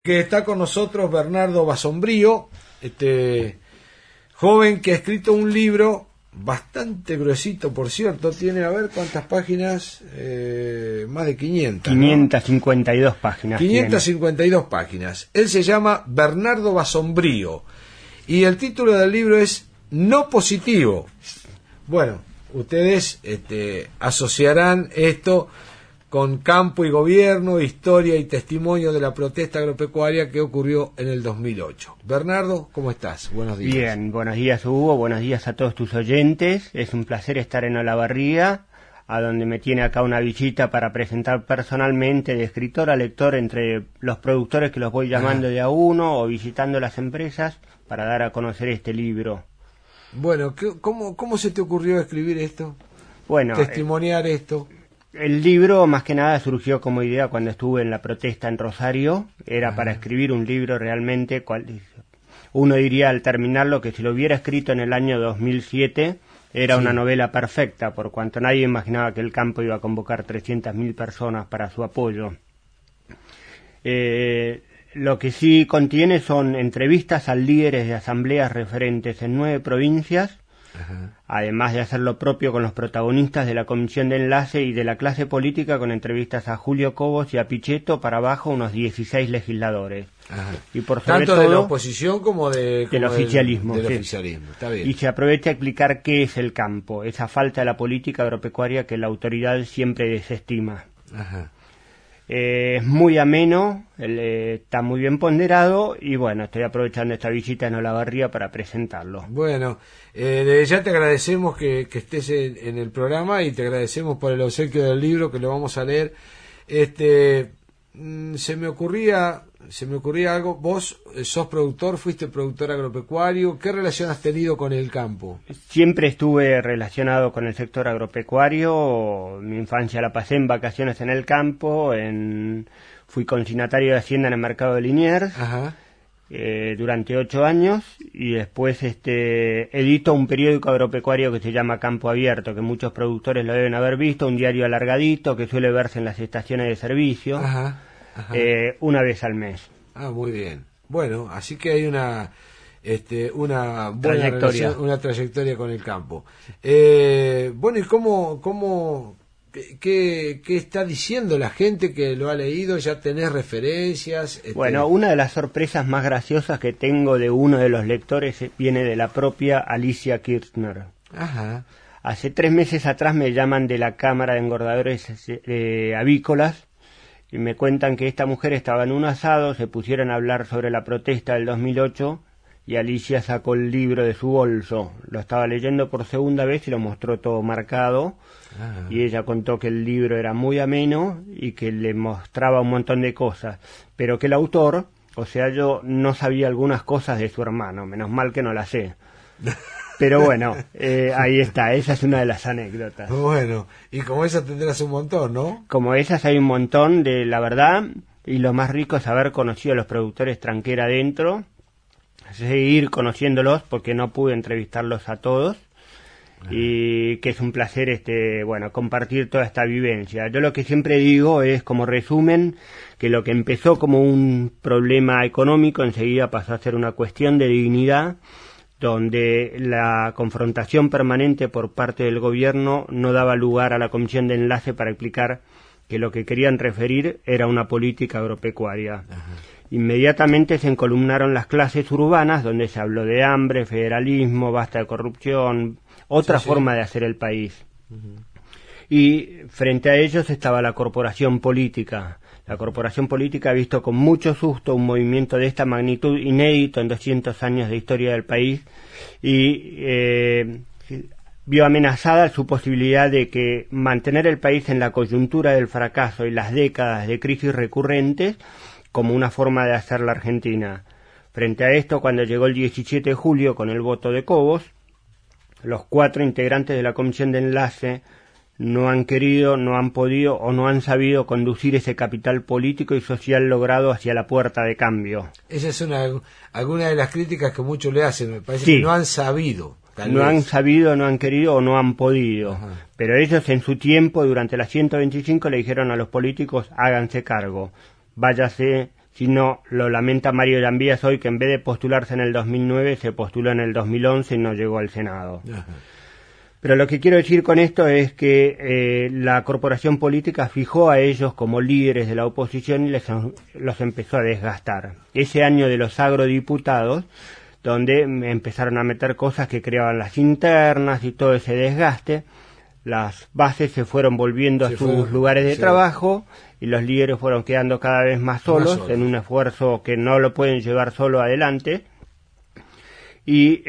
Que está con nosotros Bernardo Basombrío, joven que ha escrito un libro bastante gruesito, por cierto, tiene, a ver cuántas páginas, más de 500. 552 páginas. 552 páginas. Él se llama Bernardo Basombrío y el título del libro es No Positivo. Bueno, ustedes asociarán esto con campo y gobierno, historia y testimonio de la protesta agropecuaria que ocurrió en el 2008. Bernardo, ¿cómo estás? Buenos días. Bien, buenos días Hugo, buenos días a todos tus oyentes. Es un placer estar en Olavarría, a donde me tiene acá una visita para presentar personalmente de escritor a lector entre los productores que los voy llamando de a uno o visitando las empresas para dar a conocer este libro. Bueno, ¿cómo se te ocurrió escribir esto? Bueno, testimoniar esto. El libro más que nada surgió como idea cuando estuve en la protesta en Rosario. Era para escribir un libro realmente, uno diría al terminarlo que si lo hubiera escrito en el año 2007 era una novela perfecta, por cuanto nadie imaginaba que el campo iba a convocar 300.000 personas para su apoyo. Lo que sí contiene son entrevistas a líderes de asambleas referentes en 9 provincias, además de hacer lo propio con los protagonistas de la comisión de enlace y de la clase política, con entrevistas a Julio Cobos y a Pichetto, para abajo unos 16 legisladores. Y por sobre tanto todo, de la oposición como del oficialismo. Del sí. oficialismo. Está bien. Y se aprovecha a explicar qué es el campo, esa falta de la política agropecuaria que la autoridad siempre desestima. Es muy ameno, está muy bien ponderado y bueno, estoy aprovechando esta visita en Olavarría para presentarlo. Bueno, ya te agradecemos que estés en el programa y te agradecemos por el obsequio del libro que lo vamos a leer. Se me ocurría algo. Vos sos productor, fuiste productor agropecuario. ¿Qué relación has tenido con el campo? Siempre estuve relacionado con el sector agropecuario. Mi infancia la pasé en vacaciones en el campo. Fui consignatario de Hacienda en el mercado de Liniers durante 8 años y después edito un periódico agropecuario que se llama Campo Abierto, que muchos productores lo deben haber visto, un diario alargadito que suele verse en las estaciones de servicio. Una vez al mes. Muy bien. Bueno, así que hay una buena relación, una trayectoria con el campo. Bueno, ¿y qué está diciendo la gente que lo ha leído? ¿Ya tenés referencias? Bueno, una de las sorpresas más graciosas que tengo de uno de los lectores viene de la propia Alicia Kirchner. Hace 3 meses atrás me llaman de la Cámara de Engordadores Avícolas y me cuentan que esta mujer estaba en un asado, se pusieron a hablar sobre la protesta del 2008 y Alicia sacó el libro de su bolso. Lo estaba leyendo por segunda vez y lo mostró todo marcado. Y ella contó que el libro era muy ameno y que le mostraba un montón de cosas, pero que el autor, o sea, yo no sabía algunas cosas de su hermano, menos mal que no las sé. Pero bueno, ahí está, esa es una de las anécdotas. Bueno, y como esas tendrás un montón, ¿no? Como esas hay un montón, de la verdad, y lo más rico es haber conocido a los productores Tranquera adentro, seguir conociéndolos porque no pude entrevistarlos a todos, y que es un placer compartir toda esta vivencia. Yo lo que siempre digo es, como resumen, que lo que empezó como un problema económico enseguida pasó a ser una cuestión de dignidad, donde la confrontación permanente por parte del gobierno no daba lugar a la comisión de enlace para explicar que lo que querían referir era una política agropecuaria. Inmediatamente se encolumnaron las clases urbanas, donde se habló de hambre, federalismo, basta de corrupción, otra forma de hacer el país. Y frente a ellos estaba la corporación política. La corporación política ha visto con mucho susto un movimiento de esta magnitud inédito en 200 años de historia del país y vio amenazada su posibilidad de que mantener el país en la coyuntura del fracaso y las décadas de crisis recurrentes como una forma de hacer la Argentina. Frente a esto, cuando llegó el 17 de julio con el voto de Cobos, los 4 integrantes de la comisión de enlace no han querido, no han podido o no han sabido conducir ese capital político y social logrado hacia la puerta de cambio. Esa es alguna de las críticas que muchos le hacen, me parece que no han sabido. No han sabido, no han querido o no han podido. Pero ellos en su tiempo, durante las 125, le dijeron a los políticos, háganse cargo, váyase sino lo lamenta Mario Llambías hoy, que en vez de postularse en el 2009 se postuló en el 2011 y no llegó al Senado. Ajá. Pero lo que quiero decir con esto es que la corporación política fijó a ellos como líderes de la oposición y los empezó a desgastar. Ese año de los agrodiputados, donde empezaron a meter cosas que creaban las internas y todo ese desgaste, las bases se fueron volviendo a sus lugares de trabajo y los líderes fueron quedando cada vez más solos en un esfuerzo que no lo pueden llevar solo adelante y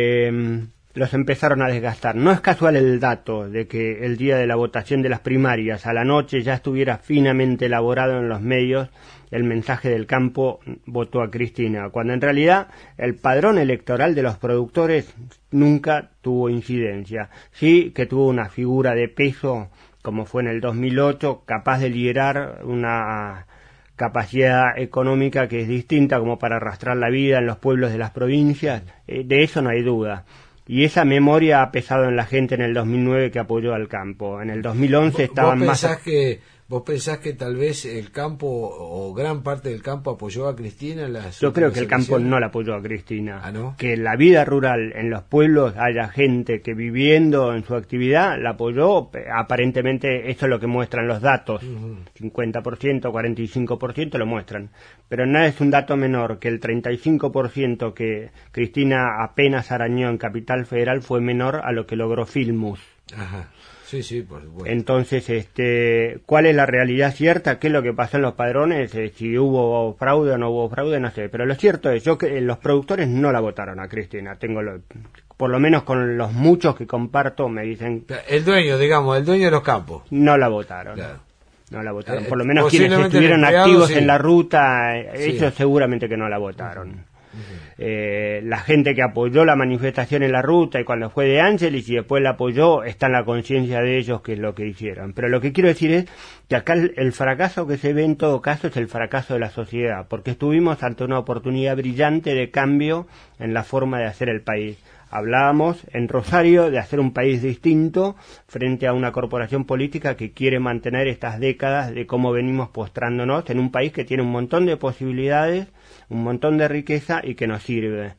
los empezaron a desgastar. No es casual el dato de que el día de la votación de las primarias a la noche ya estuviera finamente elaborado en los medios el mensaje del campo votó a Cristina, cuando en realidad el padrón electoral de los productores nunca tuvo incidencia. Sí que tuvo una figura de peso, como fue en el 2008, capaz de liderar una capacidad económica que es distinta como para arrastrar la vida en los pueblos de las provincias, de eso no hay duda. Y esa memoria ha pesado en la gente en el 2009 que apoyó al campo. En el 2011 estaban más... ¿Vos pensás que tal vez el campo o gran parte del campo apoyó a Cristina en las... Yo creo que el campo no la apoyó a Cristina. ¿Ah, no? Que en la vida rural, en los pueblos, haya gente que viviendo en su actividad la apoyó. Aparentemente eso es lo que muestran los datos. 50%, 45% lo muestran. Pero no es un dato menor que el 35% que Cristina apenas arañó en Capital Federal fue menor a lo que logró Filmus. Ajá. Sí, sí, por supuesto. Entonces, ¿cuál es la realidad cierta? ¿Qué es lo que pasó en los padrones? Si hubo fraude o no hubo fraude, no sé. Pero lo cierto es que los productores no la votaron a Cristina. Por lo menos con los muchos que comparto me dicen... El dueño de los campos. No la votaron. Claro. No la votaron. Por lo menos quienes estuvieron activos en la ruta, ellos seguramente que no la votaron. La gente que apoyó la manifestación en la ruta y cuando fue de Ángeles y después la apoyó, está en la conciencia de ellos que es lo que hicieron. Pero lo que quiero decir es que acá el fracaso que se ve en todo caso es el fracaso de la sociedad, porque estuvimos ante una oportunidad brillante de cambio en la forma de hacer el país. Hablábamos en Rosario de hacer un país distinto frente a una corporación política que quiere mantener estas décadas de cómo venimos postrándonos en un país que tiene un montón de posibilidades, un montón de riqueza y que nos sirve.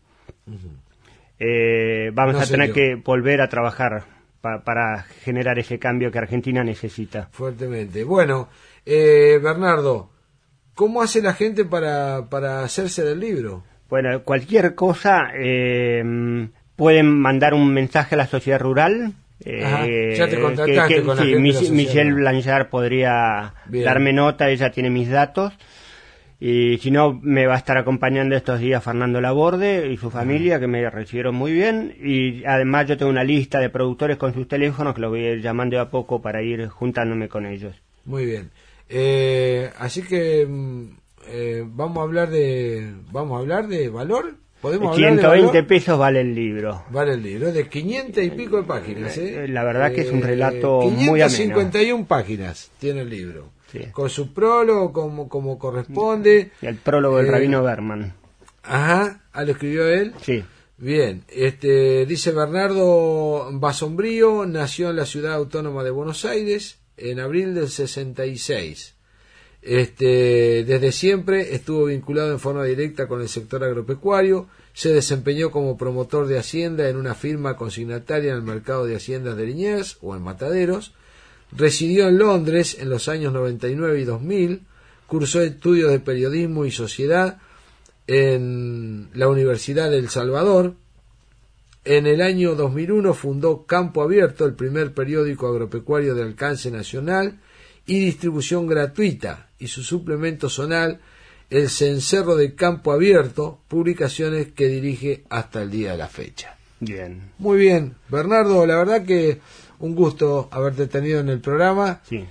Vamos a tener que volver a trabajar para generar ese cambio que Argentina necesita. Fuertemente. Bueno, Bernardo, ¿cómo hace la gente para hacerse del libro? Bueno, cualquier cosa... pueden mandar un mensaje a la sociedad rural. Ya te contactaste con la gente de la sociedad. Michelle Blanchard podría darme nota, ella tiene mis datos. Y si no, me va a estar acompañando estos días Fernando Laborde y su familia, que me recibieron muy bien. Y además yo tengo una lista de productores con sus teléfonos que los voy a ir llamando de a poco para ir juntándome con ellos. Muy bien. Así que vamos a hablar de valor. 120 pesos vale el libro. Vale el libro, de 500 y pico de páginas. La verdad que es un relato muy ameno. 551 páginas tiene el libro. Sí. Con su prólogo, como corresponde. Y el prólogo del Rabino Berman. Ajá, ¿lo escribió él? Sí. Bien, dice Bernardo Basombrío, nació en la ciudad autónoma de Buenos Aires en abril del 66. Desde siempre estuvo vinculado en forma directa con el sector agropecuario, se desempeñó como promotor de Hacienda en una firma consignataria en el mercado de haciendas de Liniers o en Mataderos, residió en Londres en los años 99 y 2000, cursó estudios de periodismo y sociedad en la Universidad de El Salvador. En el año 2001 fundó Campo Abierto, el primer periódico agropecuario de alcance nacional y distribución gratuita, y su suplemento zonal, El Cencerro de Campo Abierto, publicaciones que dirige hasta el día de la fecha. Bien. Muy bien, Bernardo, la verdad que un gusto haberte tenido en el programa. Sí.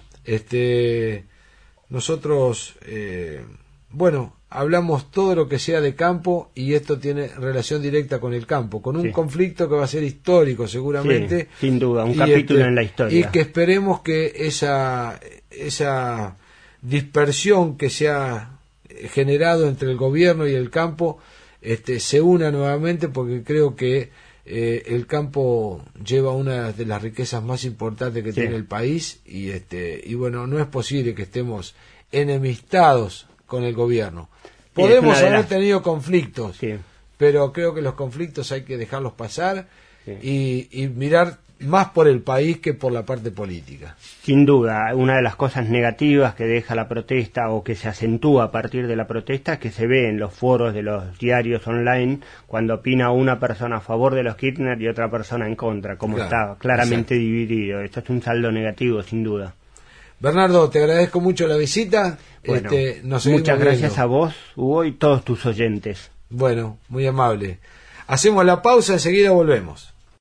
Nosotros, hablamos todo lo que sea de campo y esto tiene relación directa con el campo, con un conflicto que va a ser histórico seguramente. Sí, sin duda, un capítulo en la historia. Y que esperemos que esa dispersión que se ha generado entre el gobierno y el campo se una nuevamente, porque creo que el campo lleva una de las riquezas más importantes que tiene el país y bueno, no es posible que estemos enemistados con el gobierno. Sí, es Podemos una de haber las- tenido conflictos, Sí. pero creo que los conflictos hay que dejarlos pasar Sí. y mirar más por el país que por la parte política. Sin duda, una de las cosas negativas que deja la protesta o que se acentúa a partir de la protesta es que se ve en los foros de los diarios online cuando opina una persona a favor de los Kirchner y otra persona en contra, como Claro, está claramente exacto. dividido. Esto es un saldo negativo, sin duda. Bernardo, te agradezco mucho la visita. Bueno, Nos seguimos muchas gracias viendo. a vos, Hugo, y todos tus oyentes. Bueno, muy amable. Hacemos la pausa, enseguida volvemos.